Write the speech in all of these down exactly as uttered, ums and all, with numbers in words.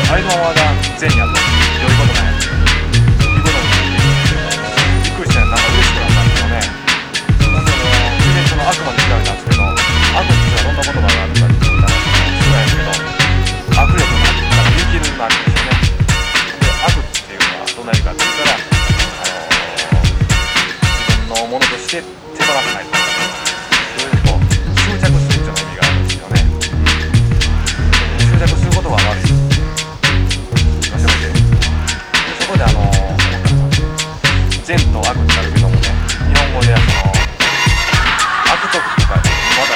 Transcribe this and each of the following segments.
ありのままが善やと良いことなんやということにびっくりしてなんか嬉しくなったんですよね。ほんでもう自然との悪魔に調べたんですけど、悪っていうのはどんな言葉があるかって言ったらそうなんですけど、握力の握だから見切るのあるんですよね。で悪っていうのはどんな意味かって言ったら、あのー、自分のものとして手放さないというふうにこう執着するというような意味があるんですよね。執着することは悪い場所で、そこであのー、思ったのが善と悪ってあるけどもね、日本語ではその悪徳とかまだ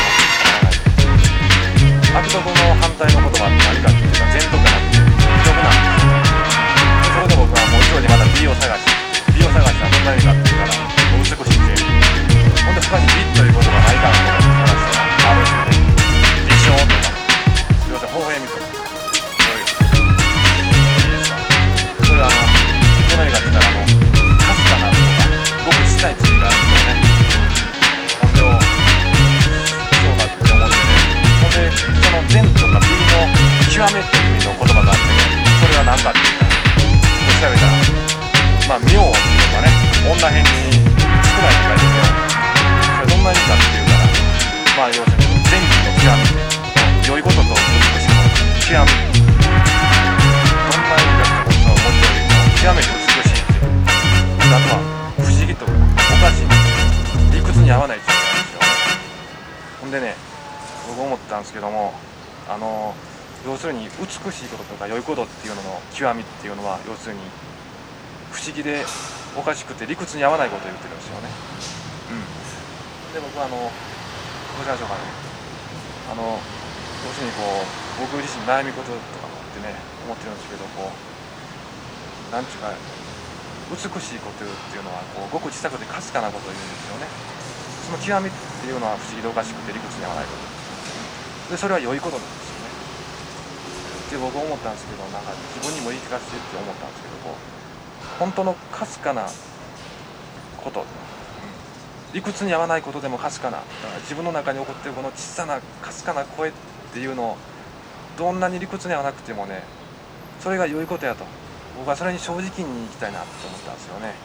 悪徳の反対の言葉って何かっていうか善とかなくて美徳なんですよね。でそこで僕はもう一応にまた美を探し美を探したらどんな意味かって言ったらもう美しいってほんで他に美ということがないかなとかって話したらあるんですよね。美少とか要するに微笑みとかそういういいですか。それはあのどんな意味かって言ったらあのかすかなとかごく小さい罪があるんですよね。ほんでをそうだって思ってね。ほんでその善とか美の極めっていう意味の言葉があってね、それは何かって言ったら調べたらまあ妙っていうのがね女編に少ないって書いてるよ。それどんな意味かっていうからまあ要するに善義の極み良いことと美しさの極みどんな意味かってその文字よりも極めて美しいっていうあとは不思議とかおかしい理屈に合わないっていうのがあるんですよね。ほんでね僕思ったんですけどもあの要するに美しいこととか良いことっていうのの極みっていうのは要するに不思議でおかしくて理屈に合わないことを言ってるんですよね。うん、で僕はあのどうしましょうかね。あの要するにこう僕自身悩み事とかもってね思ってるんですけどこうなんていうか美しいことっていうのはこうごく小さくてかすかなことを言うんですよね。その極みっていうのは不思議でおかしくて理屈に合わないことでそれは良いことなんですよね。で僕思ったんですけどなんか自分にも言い聞かせてって思ったんですけどこう本当のかすかなこと、うん、理屈に合わないことでもかすかなだから自分の中に起こっているこの小さなかすかな声っていうのをどんなに理屈に合わなくてもねそれが良いことやと僕はそれに正直に生きたいなと思ったんですよね。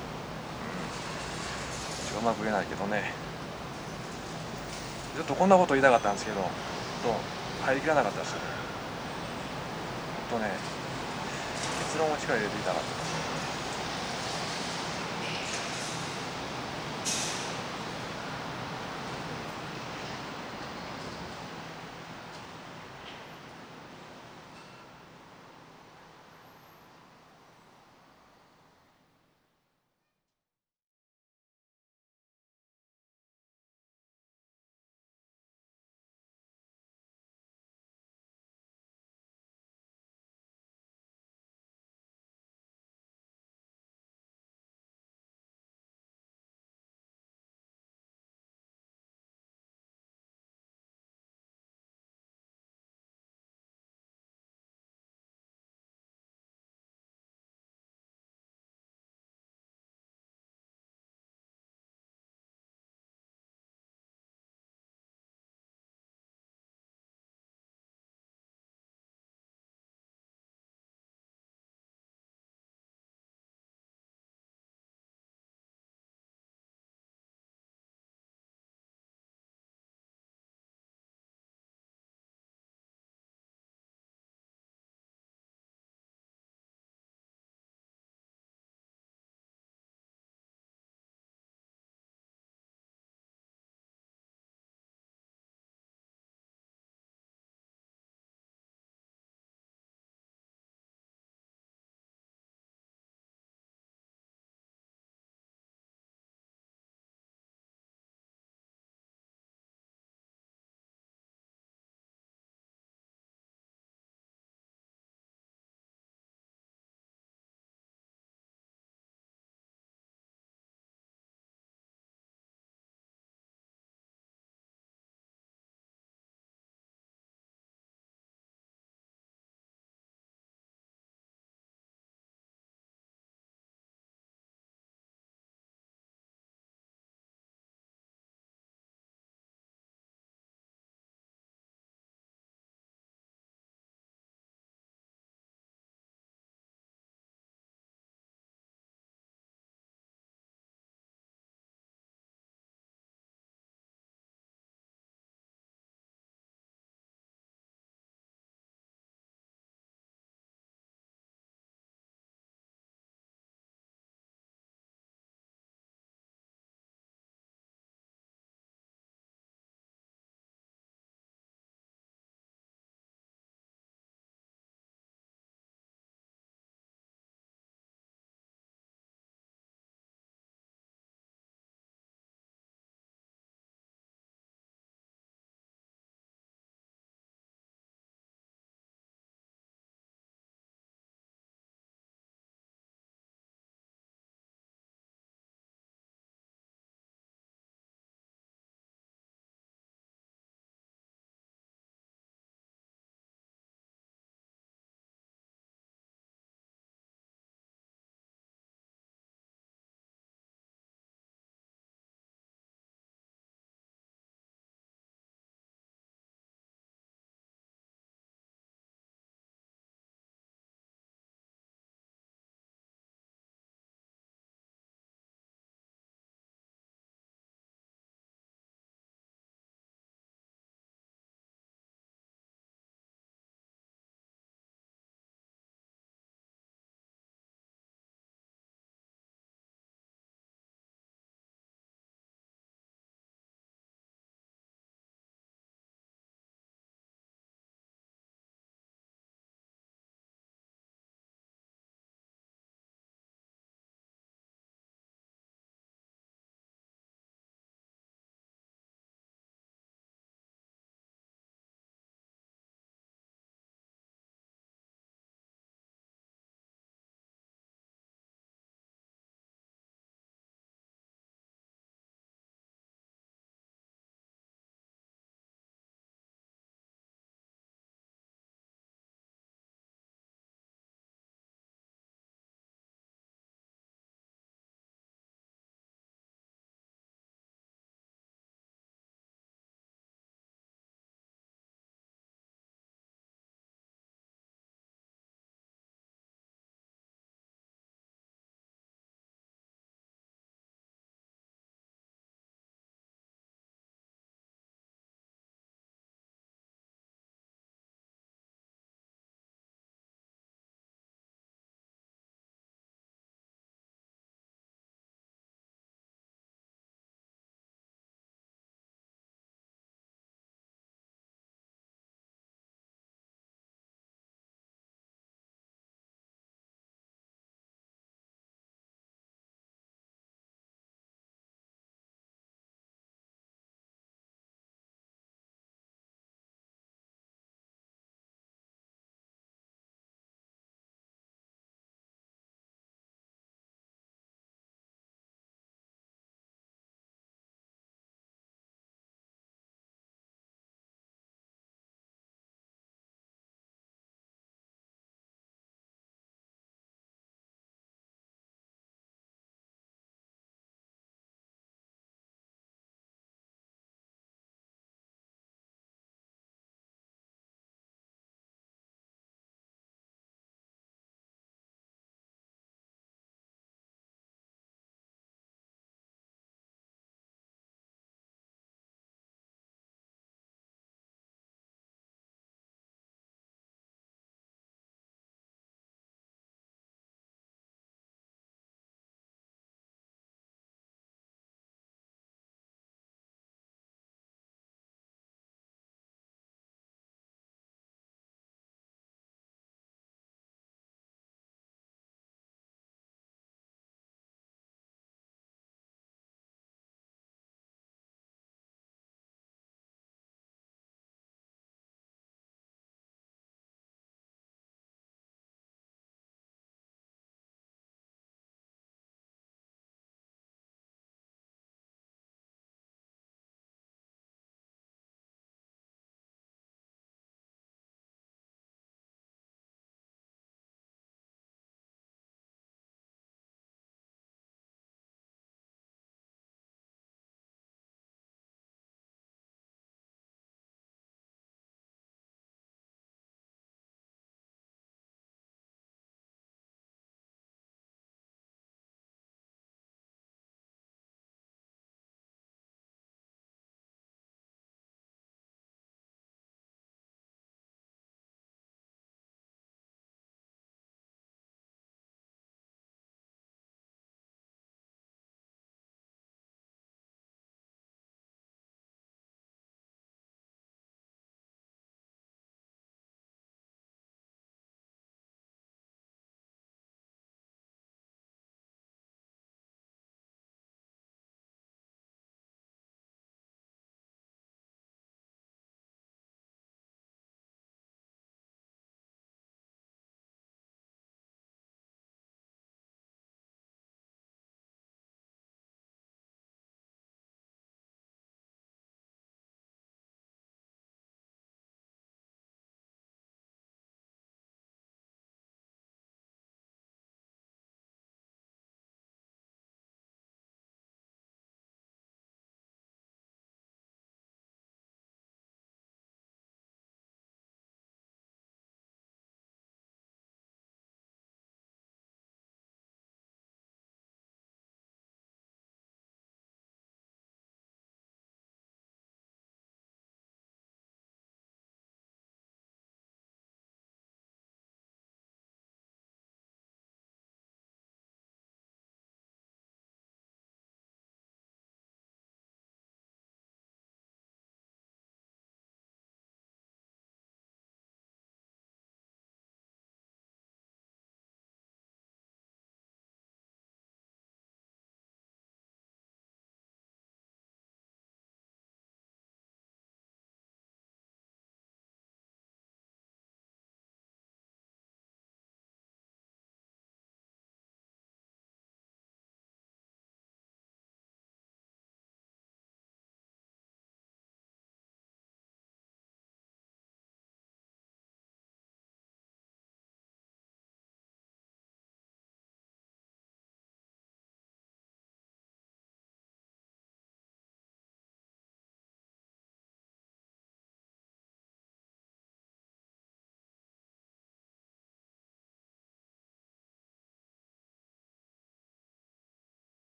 うん、うまく言えないけどねちょっとこんなこと言いたかったんですけどと入りきらなかったですよね。ほんとね結論を力入れて言いたかったです。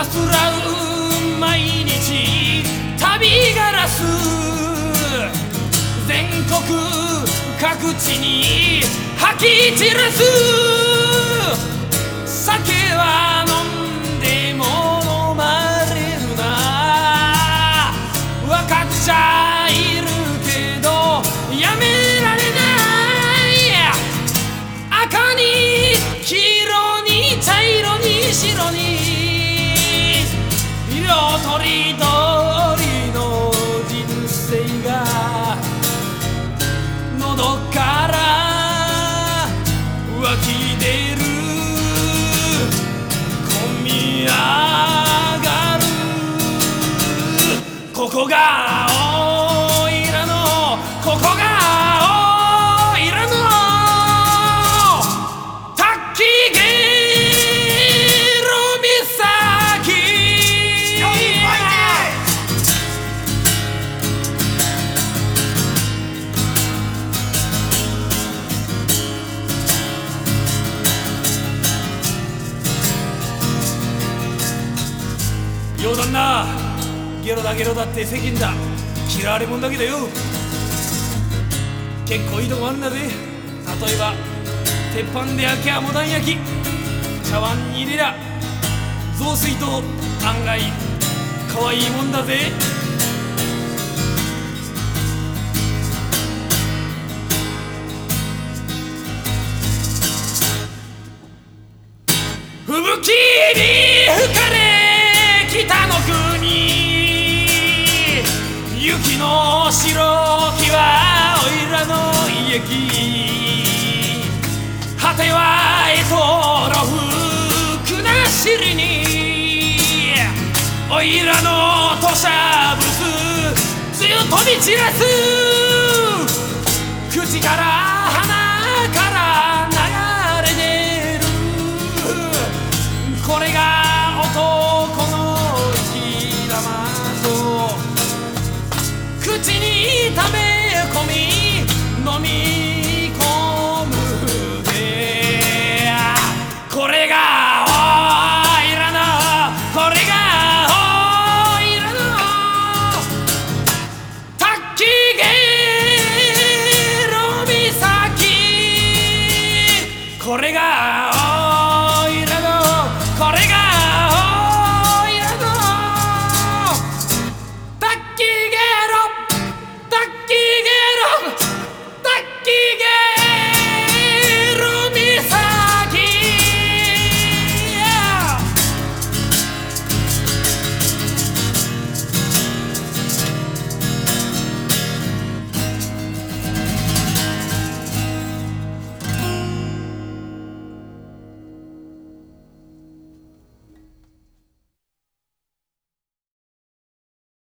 さすらう毎日旅ガラス全国各地に吐き散らす酒は飲んでも飲まれるな分かっちゃいるけどやめられない赤に黄色に茶色に白に色とりどりの人生が喉から湧き出る込み上がるここがおいらのここがおいらの滝ゲロ岬冗談なゲロだゲロだって世間だ嫌われ者だけだよ結構いいとこあるんだぜ例えば鉄板で焼きゃモダン焼き茶碗に入れりゃ雑炊と案外可愛いもんだぜ吹雪に吹かれ北の国雪の白きはおいらの家木果てはエトロフ国知りにおいらの土砂ブス強飛び散らす口から